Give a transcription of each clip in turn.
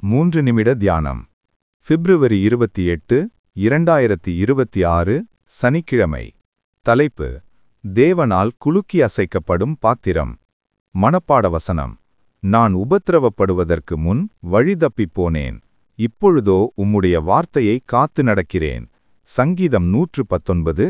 3 நிமிட தியானம். பிப்ரவரி 28, 2026 சனிக்கிழமை. தலைப்பு: தேவனால் குலுக்கி அசைக்கப்படும் பாத்திரம். மனப்பாட வசனம்: நான் உபத்திரவப்படுவதற்கு முன் வழி தப்பிப் போனேன், இப்பொழுதோ உம்முடைய வார்த்தையை காத்து நடக்கிறேன். சங்கீதம் 119,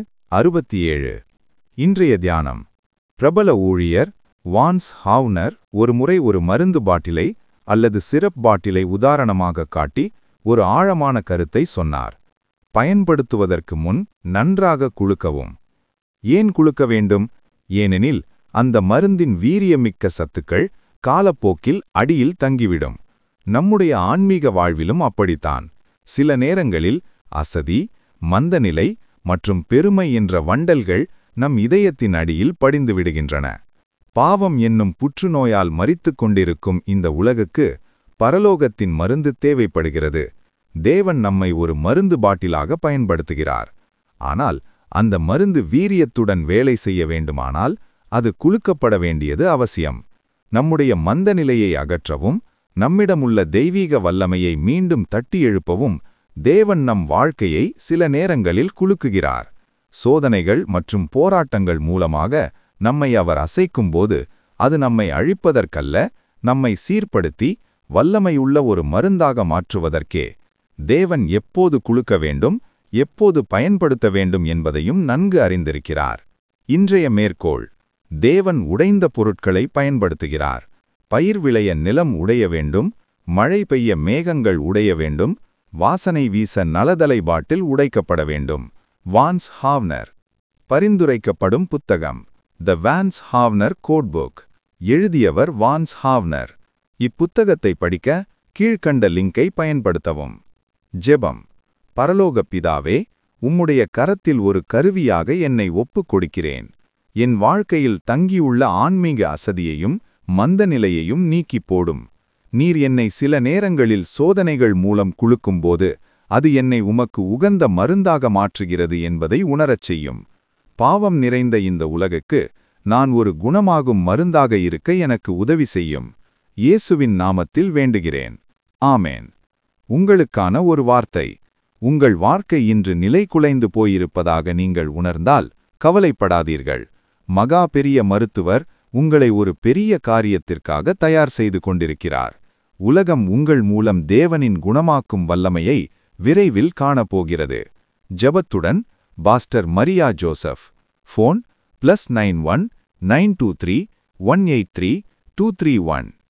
67. இன்றைய தியானம். பிரபல ஊழியர் வான்ஸ் ஹாவ்னர் ஒருமுறை ஒரு மருந்து பாட்டிலை அல்லது சிரப் பாட்டிலை உதாரணமாக காட்டி ஒரு ஆழமான கருத்தை சொன்னார். பயன்படுத்துவதற்கு முன் நன்றாக குலுக்கவும். ஏன் குலுக்க வேண்டும்? ஏனெனில் அந்த மருந்தின் வீரியமிக்க சத்துக்கள் காலப்போக்கில் அடியில் தங்கிவிடும். நம்முடைய ஆன்மீக வாழ்விலும் அப்படித்தான். சில நேரங்களில் அசதி, மந்தநிலை மற்றும் பெருமை என்ற வண்டல்கள் நம் இதயத்தின் அடியில் படிந்து விடுகின்றன. பாவம் என்னும் புற்றுநோயால் மரித்துக் கொண்டிருக்கும் இந்த உலகுக்கு பரலோகத்தின் மருந்து தேவைப்படுகிறது. தேவன் நம்மை ஒரு மருந்து பாட்டிலாக பயன்படுத்துகிறார். ஆனால் அந்த மருந்து வீரியத்துடன் வேலை செய்ய வேண்டுமானால் அது குலுக்கப்பட வேண்டியது அவசியம். நம்முடைய மந்தநிலையை அகற்றவும், நம்மிடமுள்ள தெய்வீக வல்லமையை மீண்டும் தட்டி எழுப்பவும் தேவன் நம் வாழ்க்கையை சில நேரங்களில் குலுக்குகிறார். சோதனைகள் மற்றும் போராட்டங்கள் மூலமாக நம்மை அவர் அசைக்கும்போது அது நம்மை அழிப்பதற்கல்ல, நம்மை சீர்படுத்தி வல்லமையுள்ள ஒரு மருந்தாக மாற்றுவதற்கே. தேவன் எப்போது குலுக்க வேண்டும், எப்போது பயன்படுத்த வேண்டும் என்பதையும் நன்கு அறிந்திருக்கிறார். இன்றைய மேற்கோள்: தேவன் உடைந்த பொருட்களை பயன்படுத்துகிறார். பயிர் விளைய நிலம் உடைய வேண்டும், மழை பெய்ய மேகங்கள் உடைய வேண்டும், வாசனை வீச நலதலை பாட்டில் உடைக்கப்பட வேண்டும். வான்ஸ் ஹாவ்னர். பரிந்துரைக்கப்படும் புத்தகம்: தி வான்ஸ் ஹாவ்னர் கோட்புக். எழுதியவர் வான்ஸ் ஹாவ்னர். இப்புத்தகத்தை படிக்க கீழ்க்கண்ட லிங்கை பயன்படுத்தவும். ஜெபம்: பரலோக பிதாவே, உம்முடைய கரத்தில் ஒரு கருவியாக என்னை ஒப்புக் கொடுக்கிறேன். என் வாழ்க்கையில் தங்கியுள்ள ஆன்மீக அசதியையும் மந்தநிலையையும் நீக்கிப் போடும். நீர் என்னை சில நேரங்களில் சோதனைகள் மூலம் குலுக்கும்போது அது என்னை உமக்கு உகந்த மருந்தாக மாற்றுகிறது என்பதை உணரச் செய்யும். பாவம் நிறைந்த இந்த உலகுக்கு நான் ஒரு குணமாகும் மருந்தாக இருக்க எனக்கு உதவி செய்யும். இயேசுவின் நாமத்தில் வேண்டுகிறேன். ஆமேன். உங்களுக்கான ஒரு வார்த்தை. உங்கள் வாழ்க்கை இன்று நிலை குலைந்து போயிருப்பதாக நீங்கள் உணர்ந்தால் கவலைப்படாதீர்கள். மகா பெரிய மருத்துவர் உங்களை ஒரு பெரிய காரியத்திற்காக தயார் செய்து கொண்டிருக்கிறார். உலகம் உங்கள் மூலம் தேவனின் குணமாக்கும் வல்லமையை விரைவில் காணப்போகிறது. ஜெபத்துடன் பாஸ்டர் மரியா ஜோசப். ஃபோன்: +91 923 183 231.